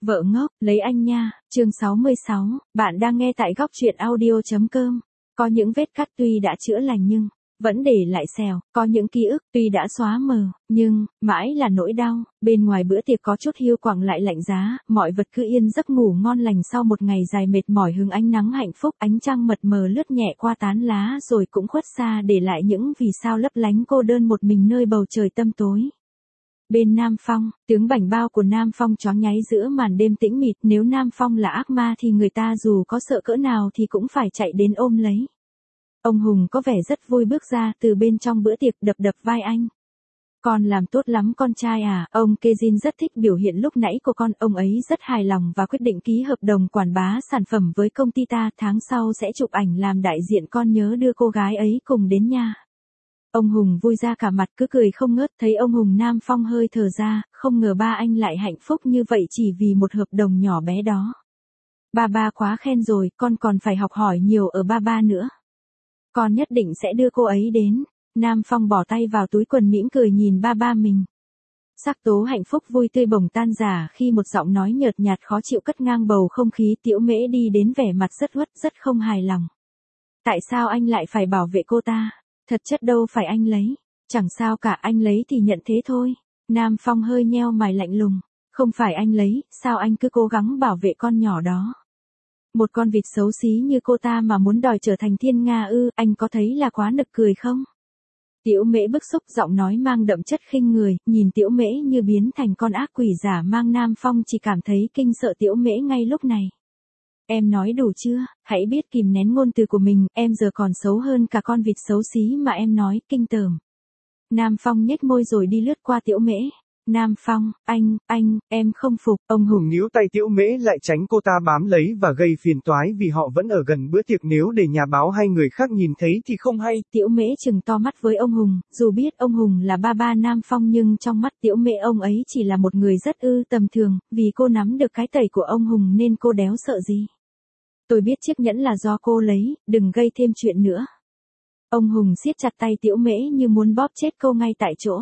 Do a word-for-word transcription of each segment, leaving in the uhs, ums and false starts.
Vợ ngốc, lấy anh nha, chương sáu mươi sáu, bạn đang nghe tại góc truyện audio.com. Có những vết cắt tuy đã chữa lành nhưng vẫn để lại sẹo, có những ký ức tuy đã xóa mờ, nhưng mãi là nỗi đau. Bên ngoài bữa tiệc có chút hiu quạnh lại lạnh giá, mọi vật cứ yên giấc ngủ ngon lành sau một ngày dài mệt mỏi hứng ánh nắng hạnh phúc, ánh trăng mật mờ lướt nhẹ qua tán lá rồi cũng khuất xa để lại những vì sao lấp lánh cô đơn một mình nơi bầu trời tăm tối. Bên Nam Phong, tướng bảnh bao của Nam Phong choáng nháy giữa màn đêm tĩnh mịt, nếu Nam Phong là ác ma thì người ta dù có sợ cỡ nào thì cũng phải chạy đến ôm lấy. Ông Hùng có vẻ rất vui bước ra từ bên trong bữa tiệc, đập đập vai anh. Con làm tốt lắm con trai à, ông Kejin rất thích biểu hiện lúc nãy của con, ông ấy rất hài lòng và quyết định ký hợp đồng quảng bá sản phẩm với công ty ta, tháng sau sẽ chụp ảnh làm đại diện, con nhớ đưa cô gái ấy cùng đến nha. Ông Hùng vui ra cả mặt, cứ cười không ngớt. Thấy ông Hùng, Nam Phong hơi thở ra, không ngờ ba anh lại hạnh phúc như vậy chỉ vì một hợp đồng nhỏ bé đó. Ba ba quá khen rồi, con còn phải học hỏi nhiều ở ba ba nữa. Con nhất định sẽ đưa cô ấy đến. Nam Phong bỏ tay vào túi quần mỉm cười nhìn ba ba mình. Sắc tố hạnh phúc vui tươi bồng tan giả khi một giọng nói nhợt nhạt khó chịu cất ngang bầu không khí. Tiểu Mễ đi đến vẻ mặt rất uất, rất không hài lòng. Tại sao anh lại phải bảo vệ cô ta? Thật chất đâu phải anh lấy. Chẳng sao cả, anh lấy thì nhận thế thôi. Nam Phong hơi nheo mày lạnh lùng. Không phải anh lấy, sao anh cứ cố gắng bảo vệ con nhỏ đó? Một con vịt xấu xí như cô ta mà muốn đòi trở thành thiên nga ư, anh có thấy là quá nực cười không? Tiểu Mễ bức xúc, giọng nói mang đậm chất khinh người, nhìn Tiểu Mễ như biến thành con ác quỷ giả mang. Nam Phong chỉ cảm thấy kinh sợ Tiểu Mễ ngay lúc này. Em nói đủ chưa, hãy biết kìm nén ngôn từ của mình, em giờ còn xấu hơn cả con vịt xấu xí mà em nói, kinh tởm. Nam Phong nhếch môi rồi đi lướt qua Tiểu Mễ. Nam Phong, anh, anh, em không phục. Ông Hùng níu tay Tiểu Mễ lại tránh cô ta bám lấy và gây phiền toái vì họ vẫn ở gần bữa tiệc, nếu để nhà báo hay người khác nhìn thấy thì không hay. Tiểu Mễ trừng to mắt với ông Hùng, dù biết ông Hùng là ba ba Nam Phong nhưng trong mắt Tiểu Mễ ông ấy chỉ là một người rất ư tầm thường, vì cô nắm được cái tẩy của ông Hùng nên cô đéo sợ gì. Tôi biết chiếc nhẫn là do cô lấy, đừng gây thêm chuyện nữa. Ông Hùng siết chặt tay Tiểu Mễ như muốn bóp chết cô ngay tại chỗ.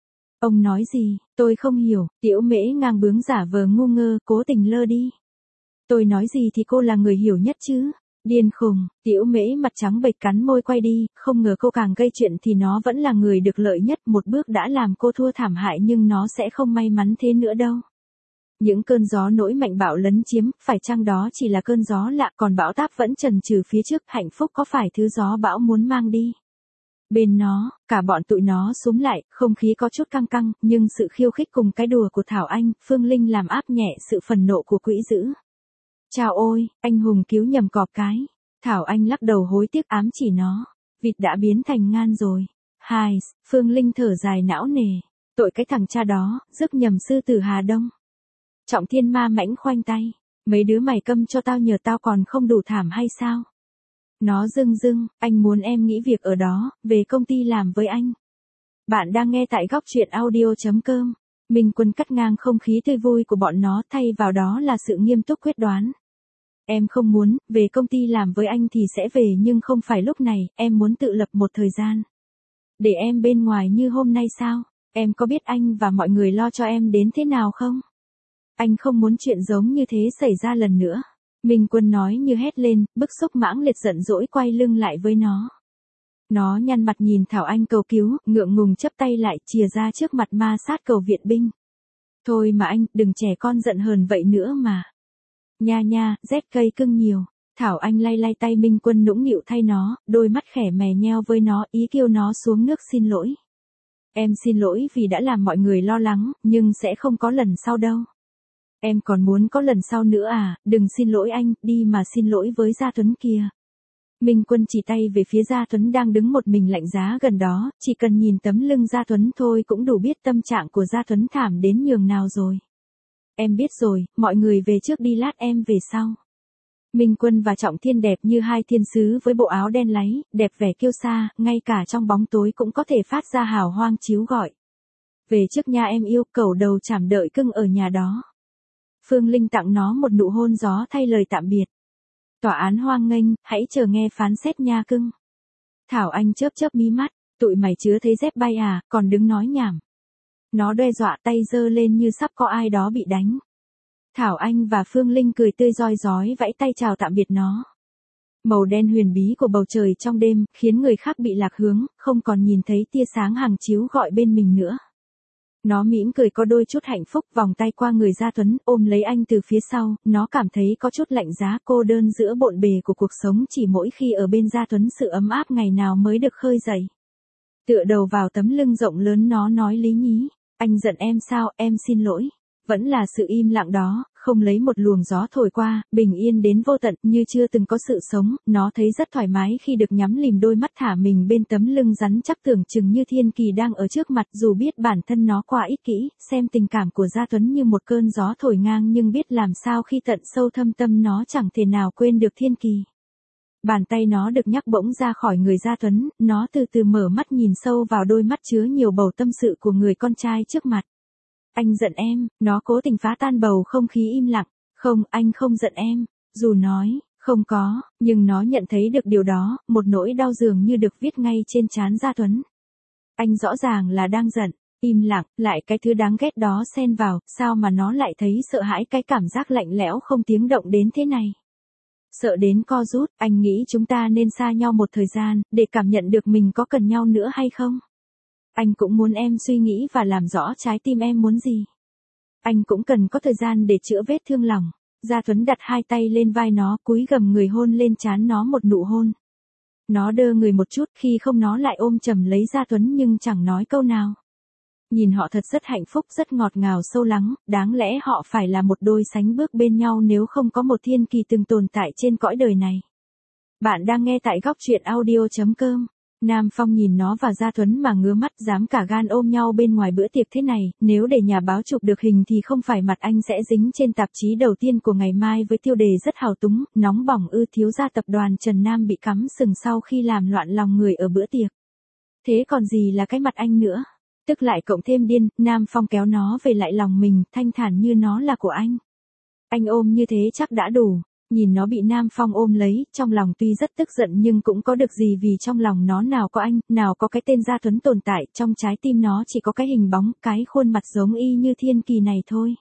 Ông nói gì, tôi không hiểu. Tiểu Mễ ngang bướng giả vờ ngu ngơ, cố tình lơ đi. Tôi nói gì thì cô là người hiểu nhất chứ. Điên khùng. Tiểu Mễ mặt trắng bệch cắn môi quay đi, không ngờ cô càng gây chuyện thì nó vẫn là người được lợi nhất, một bước đã làm cô thua thảm hại nhưng nó sẽ không may mắn thế nữa đâu. Những cơn gió nổi mạnh bạo lấn chiếm, phải chăng đó chỉ là cơn gió lạ, còn bão táp vẫn chần chừ phía trước, hạnh phúc có phải thứ gió bão muốn mang đi? Bên nó, cả bọn tụi nó xúm lại, không khí có chút căng căng, nhưng sự khiêu khích cùng cái đùa của Thảo Anh, Phương Linh làm áp nhẹ sự phần nộ của quỹ dữ. Chào ôi, anh Hùng cứu nhầm cọp cái. Thảo Anh lắc đầu hối tiếc, ám chỉ nó. Vịt đã biến thành ngan rồi. Hai, Phương Linh thở dài não nề. Tội cái thằng cha đó, rước nhầm sư tử Hà Đông. Trọng Thiên ma mãnh khoanh tay. Mấy đứa mày câm cho tao, nhờ tao còn không đủ thảm hay sao? Nó dưng dưng, anh muốn em nghỉ việc ở đó, về công ty làm với anh. Bạn đang nghe tại góc truyện audio.com. Minh Quân cắt ngang không khí tươi vui của bọn nó, thay vào đó là sự nghiêm túc quyết đoán. Em không muốn, về công ty làm với anh thì sẽ về nhưng không phải lúc này, em muốn tự lập một thời gian. Để em bên ngoài như hôm nay sao? Em có biết anh và mọi người lo cho em đến thế nào không? Anh không muốn chuyện giống như thế xảy ra lần nữa. Minh Quân nói như hét lên, bức xúc mãng liệt giận dỗi quay lưng lại với nó. Nó nhăn mặt nhìn Thảo Anh cầu cứu, ngượng ngùng chắp tay lại, chìa ra trước mặt ma sát cầu viện binh. Thôi mà anh, đừng trẻ con giận hờn vậy nữa mà. Nha nha, rét cây cưng nhiều. Thảo Anh lay lay tay Minh Quân nũng nịu thay nó, đôi mắt khẻ mè nheo với nó, ý kêu nó xuống nước xin lỗi. Em xin lỗi vì đã làm mọi người lo lắng, nhưng sẽ không có lần sau đâu. Em còn muốn có lần sau nữa à, đừng xin lỗi anh, đi mà xin lỗi với Gia Tuấn kìa. Minh Quân chỉ tay về phía Gia Tuấn đang đứng một mình lạnh giá gần đó, chỉ cần nhìn tấm lưng Gia Tuấn thôi cũng đủ biết tâm trạng của Gia Tuấn thảm đến nhường nào rồi. Em biết rồi, mọi người về trước đi, lát em về sau. Minh Quân và Trọng Thiên đẹp như hai thiên sứ với bộ áo đen láy, đẹp vẻ kiêu sa, ngay cả trong bóng tối cũng có thể phát ra hào hoang chiếu gọi. Về trước nha em yêu, cẩu đầu chảm đợi cưng ở nhà đó. Phương Linh tặng nó một nụ hôn gió thay lời tạm biệt. Tòa án hoang nghênh, hãy chờ nghe phán xét nha cưng. Thảo Anh chớp chớp mí mắt, tụi mày chứa thấy dép bay à, còn đứng nói nhảm. Nó đe dọa, tay giơ lên như sắp có ai đó bị đánh. Thảo Anh và Phương Linh cười tươi rói rói vẫy tay chào tạm biệt nó. Màu đen huyền bí của bầu trời trong đêm, khiến người khác bị lạc hướng, không còn nhìn thấy tia sáng hàng chiếu gọi bên mình nữa. Nó mỉm cười có đôi chút hạnh phúc, vòng tay qua người Gia Tuấn, ôm lấy anh từ phía sau, nó cảm thấy có chút lạnh giá, cô đơn giữa bộn bề của cuộc sống, chỉ mỗi khi ở bên Gia Tuấn sự ấm áp ngày nào mới được khơi dậy. Tựa đầu vào tấm lưng rộng lớn nó nói lý nhí, anh giận em sao, em xin lỗi. Vẫn là sự im lặng đó, không lấy một luồng gió thổi qua, bình yên đến vô tận, như chưa từng có sự sống, nó thấy rất thoải mái khi được nhắm lìm đôi mắt thả mình bên tấm lưng rắn chắc tưởng chừng như thiên kỳ đang ở trước mặt, dù biết bản thân nó quá ích kỷ, xem tình cảm của Gia Tuấn như một cơn gió thổi ngang nhưng biết làm sao khi tận sâu thâm tâm nó chẳng thể nào quên được thiên kỳ. Bàn tay nó được nhắc bỗng ra khỏi người Gia Tuấn, nó từ từ mở mắt nhìn sâu vào đôi mắt chứa nhiều bầu tâm sự của người con trai trước mặt. Anh giận em, nó cố tình phá tan bầu không khí im lặng. Không, anh không giận em. Dù nói, không có, nhưng nó nhận thấy được điều đó, một nỗi đau dường như được viết ngay trên trán Gia Tuấn. Anh rõ ràng là đang giận, im lặng, lại cái thứ đáng ghét đó xen vào, sao mà nó lại thấy sợ hãi cái cảm giác lạnh lẽo không tiếng động đến thế này. Sợ đến co rút, anh nghĩ chúng ta nên xa nhau một thời gian, để cảm nhận được mình có cần nhau nữa hay không? Anh cũng muốn em suy nghĩ và làm rõ trái tim em muốn gì. Anh cũng cần có thời gian để chữa vết thương lòng. Gia Tuấn đặt hai tay lên vai nó, cúi gằm người hôn lên trán nó một nụ hôn. Nó đơ người một chút, khi không nó lại ôm chầm lấy Gia Tuấn nhưng chẳng nói câu nào. Nhìn họ thật rất hạnh phúc, rất ngọt ngào sâu lắng, đáng lẽ họ phải là một đôi sánh bước bên nhau nếu không có một thiên kỳ từng tồn tại trên cõi đời này. Bạn đang nghe tại góc truyện audio chấm com. Nam Phong nhìn nó và Gia Tuấn mà ngứa mắt, dám cả gan ôm nhau bên ngoài bữa tiệc thế này, nếu để nhà báo chụp được hình thì không phải mặt anh sẽ dính trên tạp chí đầu tiên của ngày mai với tiêu đề rất hào túng, nóng bỏng ư thiếu gia tập đoàn Trần Nam bị cắm sừng sau khi làm loạn lòng người ở bữa tiệc. Thế còn gì là cái mặt anh nữa? Tức lại cộng thêm điên, Nam Phong kéo nó về lại lòng mình, thanh thản như nó là của anh. Anh ôm như thế chắc đã đủ. Nhìn nó bị Nam Phong ôm lấy, trong lòng tuy rất tức giận nhưng cũng có được gì vì trong lòng nó nào có anh, nào có cái tên Gia Tuấn tồn tại, trong trái tim nó chỉ có cái hình bóng, cái khuôn mặt giống y như thiên kỳ này thôi.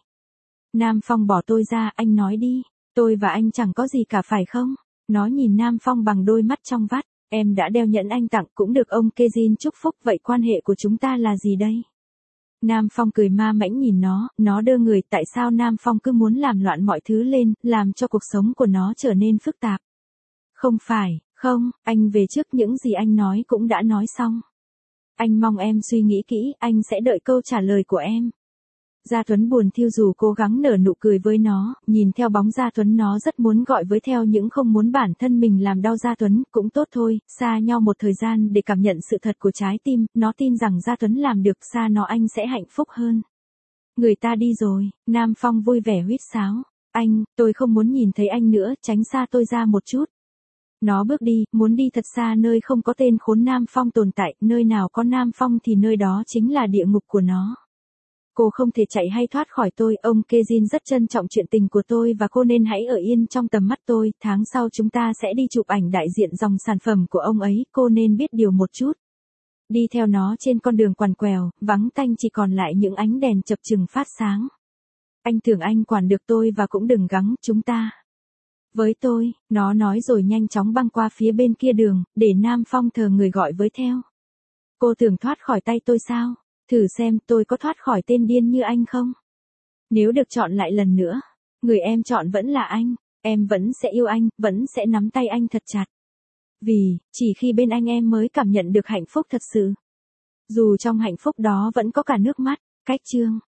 Nam Phong bỏ tôi ra, anh nói đi, tôi và anh chẳng có gì cả phải không? Nó nhìn Nam Phong bằng đôi mắt trong vắt, em đã đeo nhẫn anh tặng cũng được ông Kejin chúc phúc, vậy quan hệ của chúng ta là gì đây? Nam Phong cười ma mãnh nhìn nó, nó đơ người, tại sao Nam Phong cứ muốn làm loạn mọi thứ lên, làm cho cuộc sống của nó trở nên phức tạp. Không phải, không, anh về trước những gì anh nói cũng đã nói xong. Anh mong em suy nghĩ kỹ, anh sẽ đợi câu trả lời của em. Gia Tuấn buồn thiêu dù cố gắng nở nụ cười với nó, nhìn theo bóng Gia Tuấn nó rất muốn gọi với theo những không muốn bản thân mình làm đau Gia Tuấn, cũng tốt thôi, xa nhau một thời gian để cảm nhận sự thật của trái tim, nó tin rằng Gia Tuấn làm được, xa nó anh sẽ hạnh phúc hơn. Người ta đi rồi, Nam Phong vui vẻ huýt sáo, anh, tôi không muốn nhìn thấy anh nữa, tránh xa tôi ra một chút. Nó bước đi, muốn đi thật xa nơi không có tên khốn Nam Phong tồn tại, nơi nào có Nam Phong thì nơi đó chính là địa ngục của nó. Cô không thể chạy hay thoát khỏi tôi, ông Kejin rất trân trọng chuyện tình của tôi và cô nên hãy ở yên trong tầm mắt tôi, tháng sau chúng ta sẽ đi chụp ảnh đại diện dòng sản phẩm của ông ấy, cô nên biết điều một chút. Đi theo nó trên con đường quằn quèo, vắng tanh chỉ còn lại những ánh đèn chập chừng phát sáng. Anh tưởng anh quản được tôi và cũng đừng gắng chúng ta. Với tôi, nó nói rồi nhanh chóng băng qua phía bên kia đường, để Nam Phong thờ người gọi với theo. Cô tưởng thoát khỏi tay tôi sao? Thử xem tôi có thoát khỏi tên điên như anh không? Nếu được chọn lại lần nữa, người em chọn vẫn là anh, em vẫn sẽ yêu anh, vẫn sẽ nắm tay anh thật chặt. Vì, chỉ khi bên anh em mới cảm nhận được hạnh phúc thật sự. Dù trong hạnh phúc đó vẫn có cả nước mắt, cách chương.